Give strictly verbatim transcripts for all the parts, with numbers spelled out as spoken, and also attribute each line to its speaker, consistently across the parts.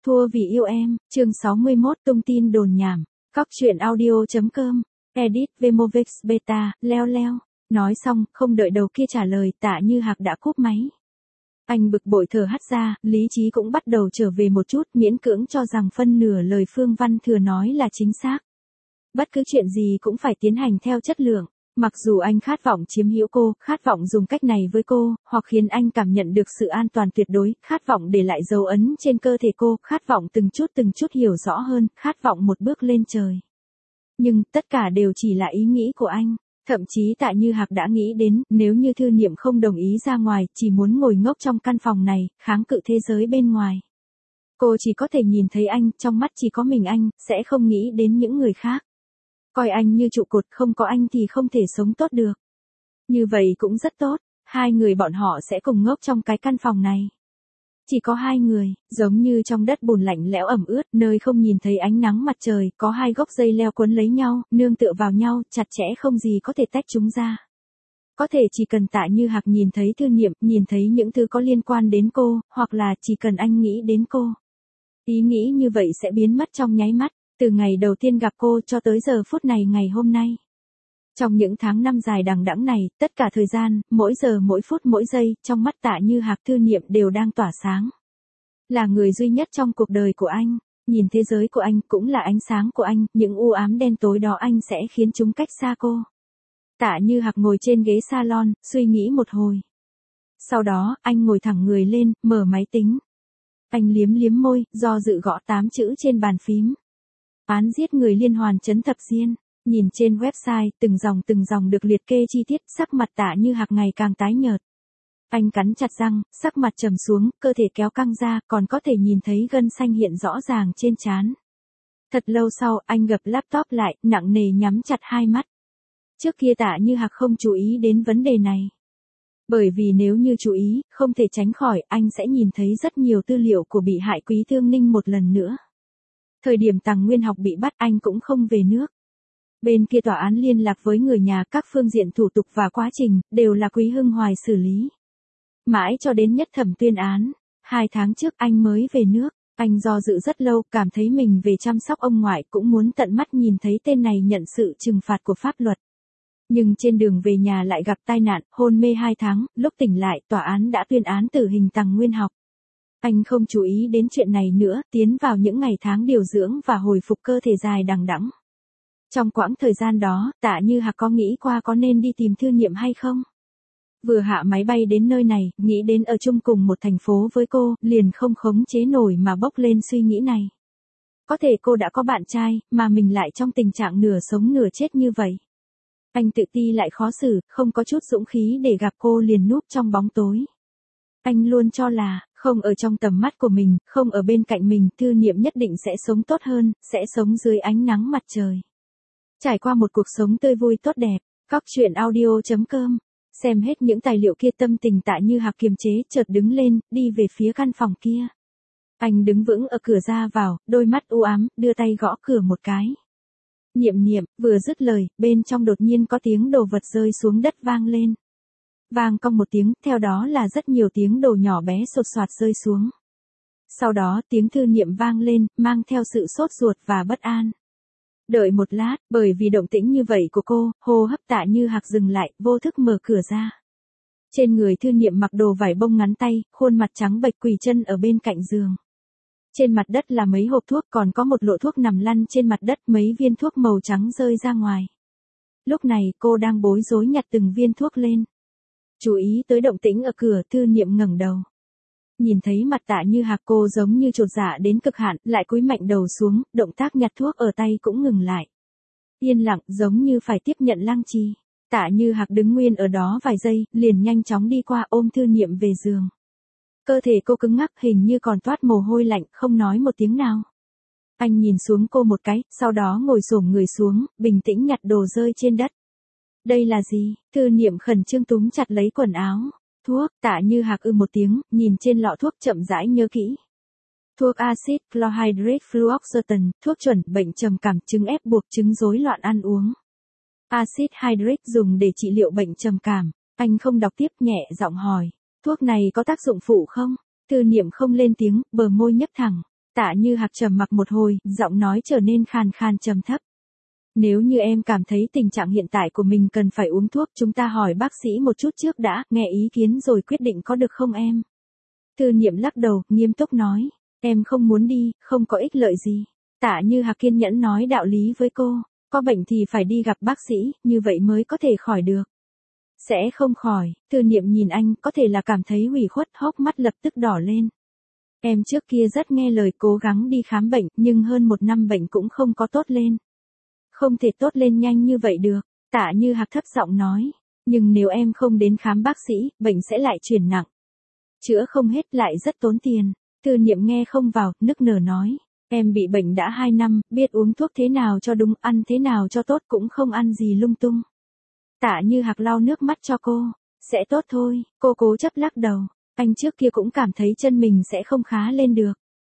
Speaker 1: Thua vì yêu em, chương sáu mươi mốt tung tin đồn nhảm, cóc truyện audio chấm com, edit Vemovex beta, leo leo. Nói xong, không đợi đầu kia trả lời, Tạ Như Hạc đã cúp máy. Anh bực bội thở hắt ra, lý trí cũng bắt đầu trở về một chút, miễn cưỡng cho rằng phân nửa lời Phương Văn Thừa nói là chính xác. Bất cứ chuyện gì cũng phải tiến hành theo chất lượng. Mặc dù anh khát vọng chiếm hữu cô, khát vọng dùng cách này với cô, hoặc khiến anh cảm nhận được sự an toàn tuyệt đối, khát vọng để lại dấu ấn trên cơ thể cô, khát vọng từng chút từng chút hiểu rõ hơn, khát vọng một bước lên trời. Nhưng, tất cả đều chỉ là ý nghĩ của anh. Thậm chí Tạ Như Hạc đã nghĩ đến, nếu như Thư Niệm không đồng ý ra ngoài, chỉ muốn ngồi ngốc trong căn phòng này, kháng cự thế giới bên ngoài. Cô chỉ có thể nhìn thấy anh, trong mắt chỉ có mình anh, sẽ không nghĩ đến những người khác. Coi anh như trụ cột, không có anh thì không thể sống tốt được. Như vậy cũng rất tốt, hai người bọn họ sẽ cùng ngốc trong cái căn phòng này. Chỉ có hai người, giống như trong đất bùn lạnh lẽo ẩm ướt, nơi không nhìn thấy ánh nắng mặt trời, có hai gốc dây leo quấn lấy nhau, nương tựa vào nhau, chặt chẽ không gì có thể tách chúng ra. Có thể chỉ cần Tạ Như Hạc nhìn thấy Thư Niệm, nhìn thấy những thứ có liên quan đến cô, hoặc là chỉ cần anh nghĩ đến cô. Ý nghĩ như vậy sẽ biến mất trong nháy mắt, từ ngày đầu tiên gặp cô cho tới giờ phút này ngày hôm nay. Trong những tháng năm dài đằng đẵng này, tất cả thời gian, mỗi giờ mỗi phút mỗi giây, trong mắt Tạ Như Hạc Thư Niệm đều đang tỏa sáng. Là người duy nhất trong cuộc đời của anh, nhìn thế giới của anh cũng là ánh sáng của anh, những u ám đen tối đó anh sẽ khiến chúng cách xa cô. Tạ Như Hạc ngồi trên ghế salon, suy nghĩ một hồi. Sau đó, anh ngồi thẳng người lên, mở máy tính. Anh liếm liếm môi, do dự gõ tám chữ trên bàn phím. Án giết người liên hoàn trấn Thập Diên. Nhìn trên website, từng dòng từng dòng được liệt kê chi tiết, sắc mặt Tạ Như Hạc ngày càng tái nhợt. Anh cắn chặt răng, sắc mặt trầm xuống, cơ thể kéo căng ra, còn có thể nhìn thấy gân xanh hiện rõ ràng trên trán. Thật lâu sau, anh gập laptop lại, nặng nề nhắm chặt hai mắt. Trước kia Tạ Như Hạc không chú ý đến vấn đề này. Bởi vì nếu như chú ý, không thể tránh khỏi, anh sẽ nhìn thấy rất nhiều tư liệu của bị hại Quý Thương Ninh một lần nữa. Thời điểm Tằng Nguyên Học bị bắt anh cũng không về nước. Bên kia tòa án liên lạc với người nhà, các phương diện thủ tục và quá trình, đều là Quý Hưng Hoài xử lý. Mãi cho đến nhất thẩm tuyên án, hai tháng trước anh mới về nước, anh do dự rất lâu, cảm thấy mình về chăm sóc ông ngoại cũng muốn tận mắt nhìn thấy tên này nhận sự trừng phạt của pháp luật. Nhưng trên đường về nhà lại gặp tai nạn, hôn mê hai tháng, lúc tỉnh lại, tòa án đã tuyên án tử hình Tằng Nguyên Học. Anh không chú ý đến chuyện này nữa, tiến vào những ngày tháng điều dưỡng và hồi phục cơ thể dài đằng đẵng. Trong quãng thời gian đó, Tạ Như Hạc có nghĩ qua có nên đi tìm Thư Niệm hay không? Vừa hạ máy bay đến nơi này, nghĩ đến ở chung cùng một thành phố với cô, liền không khống chế nổi mà bốc lên suy nghĩ này. Có thể cô đã có bạn trai, mà mình lại trong tình trạng nửa sống nửa chết như vậy. Anh tự ti lại khó xử, không có chút dũng khí để gặp cô liền núp trong bóng tối. Anh luôn cho là, không ở trong tầm mắt của mình, không ở bên cạnh mình, Thư Niệm nhất định sẽ sống tốt hơn, sẽ sống dưới ánh nắng mặt trời. Trải qua một cuộc sống tươi vui tốt đẹp, cóc truyện audio chấm com. Xem hết những tài liệu kia tâm tình Tạ Như Hạc kiềm chế, chợt đứng lên, đi về phía căn phòng kia. Anh đứng vững ở cửa ra vào, đôi mắt u ám, đưa tay gõ cửa một cái. Niệm Niệm, vừa dứt lời, bên trong đột nhiên có tiếng đồ vật rơi xuống đất vang lên. Vang cong một tiếng, theo đó là rất nhiều tiếng đồ nhỏ bé sột soạt rơi xuống. Sau đó tiếng Thư Niệm vang lên, mang theo sự sốt ruột và bất an. Đợi một lát, bởi vì động tĩnh như vậy của cô, hô hấp Tạ Như Hạc dừng lại, vô thức mở cửa ra. Trên người Thư Niệm mặc đồ vải bông ngắn tay, khuôn mặt trắng bệch quỳ chân ở bên cạnh giường. Trên mặt đất là mấy hộp thuốc, còn có một lọ thuốc nằm lăn trên mặt đất, mấy viên thuốc màu trắng rơi ra ngoài. Lúc này cô đang bối rối nhặt từng viên thuốc lên. Chú ý tới động tĩnh ở cửa, Thư Niệm ngẩng đầu. Nhìn thấy mặt Tạ Như Hạc, cô giống như chột dạ đến cực hạn, lại cúi mạnh đầu xuống, động tác nhặt thuốc ở tay cũng ngừng lại. Yên lặng, giống như phải tiếp nhận lăng trì. Tạ Như Hạc đứng nguyên ở đó vài giây, liền nhanh chóng đi qua ôm Thư Niệm về giường. Cơ thể cô cứng ngắc, hình như còn toát mồ hôi lạnh, không nói một tiếng nào. Anh nhìn xuống cô một cái, sau đó ngồi xổm người xuống, bình tĩnh nhặt đồ rơi trên đất. Đây là gì? Thư Niệm khẩn trương túm chặt lấy quần áo. Thuốc. Tạ Như Hạc ư một tiếng, nhìn trên lọ thuốc chậm rãi nhớ kỹ. Thuốc acid chlorhydrate fluoxetine, thuốc chuẩn bệnh trầm cảm, chứng ép buộc, chứng rối loạn ăn uống. Acid hydrate dùng để trị liệu bệnh trầm cảm. Anh không đọc tiếp, nhẹ giọng hỏi. Thuốc này có tác dụng phụ không? Thư Niệm không lên tiếng, bờ môi nhấp thẳng. Tạ Như Hạc trầm mặc một hồi, giọng nói trở nên khàn khàn trầm thấp. Nếu như em cảm thấy tình trạng hiện tại của mình cần phải uống thuốc, chúng ta hỏi bác sĩ một chút trước đã, nghe ý kiến rồi quyết định có được không em? Tư Niệm lắc đầu, nghiêm túc nói, em không muốn đi, không có ích lợi gì. Tạ Như Hạc kiên nhẫn nói đạo lý với cô, có bệnh thì phải đi gặp bác sĩ, như vậy mới có thể khỏi được. Sẽ không khỏi, Tư Niệm nhìn anh, có thể là cảm thấy ủy khuất, hốc mắt lập tức đỏ lên. Em trước kia rất nghe lời cố gắng đi khám bệnh, nhưng hơn một năm bệnh cũng không có tốt lên. Không thể tốt lên nhanh như vậy được, Tạ Như Hạc thấp giọng nói, nhưng nếu em không đến khám bác sĩ, bệnh sẽ lại chuyển nặng. Chữa không hết lại rất tốn tiền. Tư Niệm nghe không vào, nức nở nói, em bị bệnh đã hai năm, biết uống thuốc thế nào cho đúng, ăn thế nào cho tốt, cũng không ăn gì lung tung. Tạ Như Hạc lau nước mắt cho cô, sẽ tốt thôi, cô cố chấp lắc đầu, anh trước kia cũng cảm thấy chân mình sẽ không khá lên được.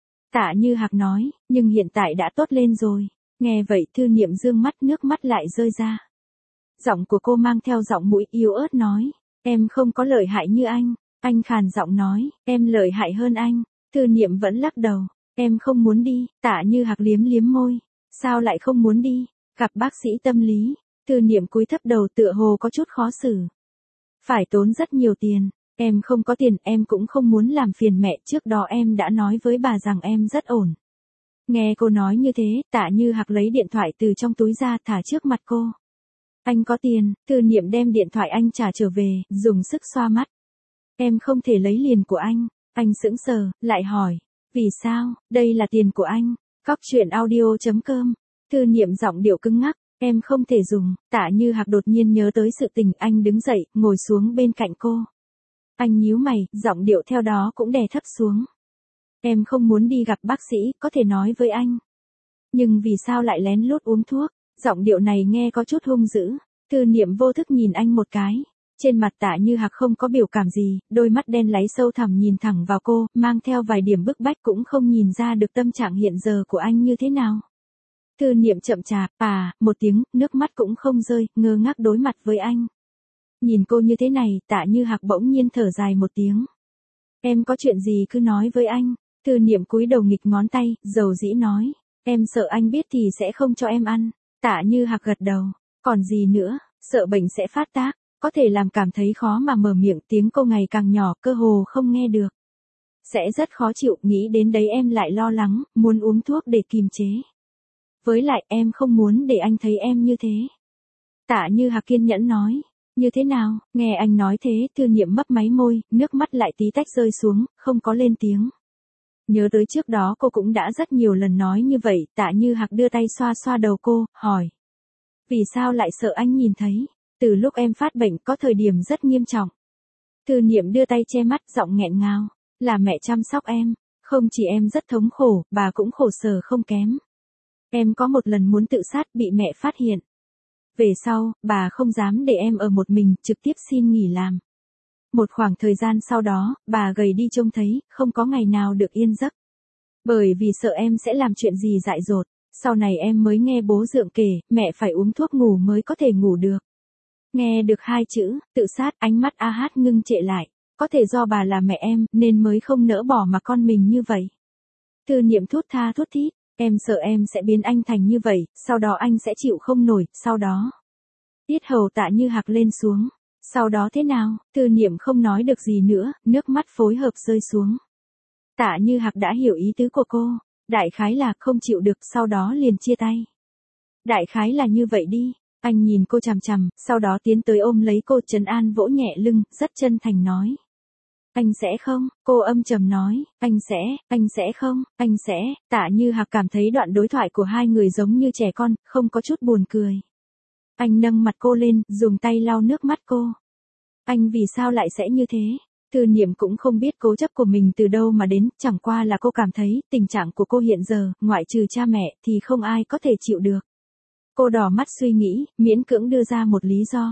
Speaker 1: Tạ Như Hạc nói, nhưng hiện tại đã tốt lên rồi. Nghe vậy Tư Niệm dương mắt, nước mắt lại rơi ra. Giọng của cô mang theo giọng mũi yếu ớt nói, em không có lợi hại như anh. Anh khàn giọng nói, em lợi hại hơn anh. Tư Niệm vẫn lắc đầu, em không muốn đi. Tạ Như Hạc liếm liếm môi, sao lại không muốn đi? Gặp bác sĩ tâm lý. Tư Niệm cúi thấp đầu tựa hồ có chút khó xử. Phải tốn rất nhiều tiền. Em không có tiền, em cũng không muốn làm phiền mẹ, trước đó em đã nói với bà rằng em rất ổn. Nghe cô nói như thế, Tạ Như Hạc lấy điện thoại từ trong túi ra thả trước mặt cô. Anh có tiền. Tư Niệm đem điện thoại anh trả trở về, dùng sức xoa mắt. Em không thể lấy liền của anh. Anh sững sờ, lại hỏi, vì sao? Đây là tiền của anh. Cóc truyện audio chấm com. Tư Niệm giọng điệu cứng ngắc, em không thể dùng. Tạ Như Hạc đột nhiên nhớ tới sự tình, anh đứng dậy, ngồi xuống bên cạnh cô. Anh nhíu mày, giọng điệu theo đó cũng đè thấp xuống. Em không muốn đi gặp bác sĩ, có thể nói với anh. Nhưng vì sao lại lén lút uống thuốc? Giọng điệu này nghe có chút hung dữ. Tư Niệm vô thức nhìn anh một cái. Trên mặt Tạ Như Hạc không có biểu cảm gì, đôi mắt đen láy sâu thẳm nhìn thẳng vào cô, mang theo vài điểm bức bách, cũng không nhìn ra được tâm trạng hiện giờ của anh như thế nào. Tư Niệm chậm chạp, à, một tiếng, nước mắt cũng không rơi, ngơ ngác đối mặt với anh. Nhìn cô như thế này, Tạ Như Hạc bỗng nhiên thở dài một tiếng. Em có chuyện gì cứ nói với anh. Tư Niệm cúi đầu nghịch ngón tay, dầu dĩ nói, em sợ anh biết thì sẽ không cho em ăn. Tạ Như Hạc gật đầu, còn gì nữa, sợ bệnh sẽ phát tác, có thể làm cảm thấy khó mà mở miệng, tiếng cô ngày càng nhỏ, cơ hồ không nghe được. Sẽ rất khó chịu, nghĩ đến đấy em lại lo lắng, muốn uống thuốc để kiềm chế. Với lại em không muốn để anh thấy em như thế. Tạ Như Hạc kiên nhẫn nói, như thế nào? Nghe anh nói thế, Tư Niệm mấp máy môi, nước mắt lại tí tách rơi xuống, không có lên tiếng. Nhớ tới trước đó cô cũng đã rất nhiều lần nói như vậy. Tạ Như Hạc đưa tay xoa xoa đầu cô, hỏi. Vì sao lại sợ anh nhìn thấy? Từ lúc em phát bệnh có thời điểm rất nghiêm trọng. Tư Niệm đưa tay che mắt, giọng nghẹn ngào. Là mẹ chăm sóc em. Không chỉ em rất thống khổ, bà cũng khổ sở không kém. Em có một lần muốn tự sát, bị mẹ phát hiện. Về sau, bà không dám để em ở một mình, trực tiếp xin nghỉ làm. Một khoảng thời gian sau đó, bà gầy đi trông thấy, không có ngày nào được yên giấc. Bởi vì sợ em sẽ làm chuyện gì dại dột, sau này em mới nghe bố dượng kể, mẹ phải uống thuốc ngủ mới có thể ngủ được. Nghe được hai chữ, tự sát, ánh mắt A Hát ngưng trệ lại. Có thể do bà là mẹ em, nên mới không nỡ bỏ mà con mình như vậy. Tư Niệm thút tha thút thít, em sợ em sẽ biến anh thành như vậy, sau đó anh sẽ chịu không nổi, sau đó. Tiết hầu Tạ Như Hạc lên xuống. Sau đó thế nào? Tư Niệm không nói được gì nữa, nước mắt phối hợp rơi xuống. Tạ Như Hạc đã hiểu ý tứ của cô. Đại khái là không chịu được, sau đó liền chia tay. Đại khái là như vậy đi. Anh nhìn cô chằm chằm, sau đó tiến tới ôm lấy cô, trấn an vỗ nhẹ lưng, rất chân thành nói. Anh sẽ không, cô âm trầm nói, anh sẽ, anh sẽ không, anh sẽ. Tạ Như Hạc cảm thấy đoạn đối thoại của hai người giống như trẻ con, không có chút buồn cười. Anh nâng mặt cô lên, dùng tay lau nước mắt cô. Anh vì sao lại sẽ như thế? Tư Niệm cũng không biết cố chấp của mình từ đâu mà đến, chẳng qua là cô cảm thấy, tình trạng của cô hiện giờ, ngoại trừ cha mẹ, thì không ai có thể chịu được. Cô đỏ mắt suy nghĩ, miễn cưỡng đưa ra một lý do.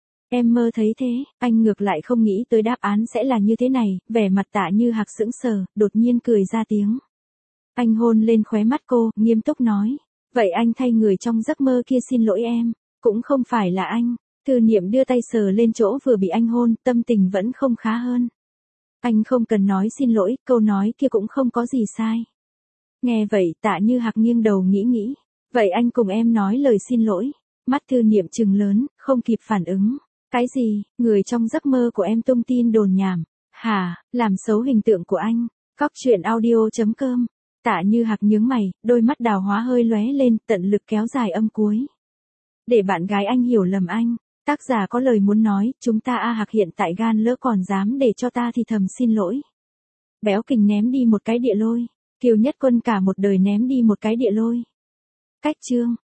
Speaker 1: Em mơ thấy thế, anh ngược lại không nghĩ tới đáp án sẽ là như thế này, vẻ mặt Tạ Như Hạc sững sờ, đột nhiên cười ra tiếng. Anh hôn lên khóe mắt cô, nghiêm túc nói. Vậy anh thay người trong giấc mơ kia xin lỗi em, cũng không phải là anh. Tư Niệm đưa tay sờ lên chỗ vừa bị anh hôn, tâm tình vẫn không khá hơn. Anh không cần nói xin lỗi, câu nói kia cũng không có gì sai. Nghe vậy Tạ Như Hạc nghiêng đầu nghĩ nghĩ. Vậy anh cùng em nói lời xin lỗi. Mắt Thư Niệm trừng lớn, không kịp phản ứng. Cái gì, người trong giấc mơ của em tung tin đồn nhảm. Hả, làm xấu hình tượng của anh. Cóc truyện audio chấm com. Tạ Như Hạc nhướng mày, đôi mắt đào hóa hơi lóe lên, tận lực kéo dài âm cuối. Để bạn gái anh hiểu lầm anh. Tác giả có lời muốn nói, chúng ta A Hạc hiện tại gan lỡ còn dám để cho ta thì thầm xin lỗi. Béo Kình ném đi một cái địa lôi. Kiều Nhất Quân cả một đời ném đi một cái địa lôi. Cách chương.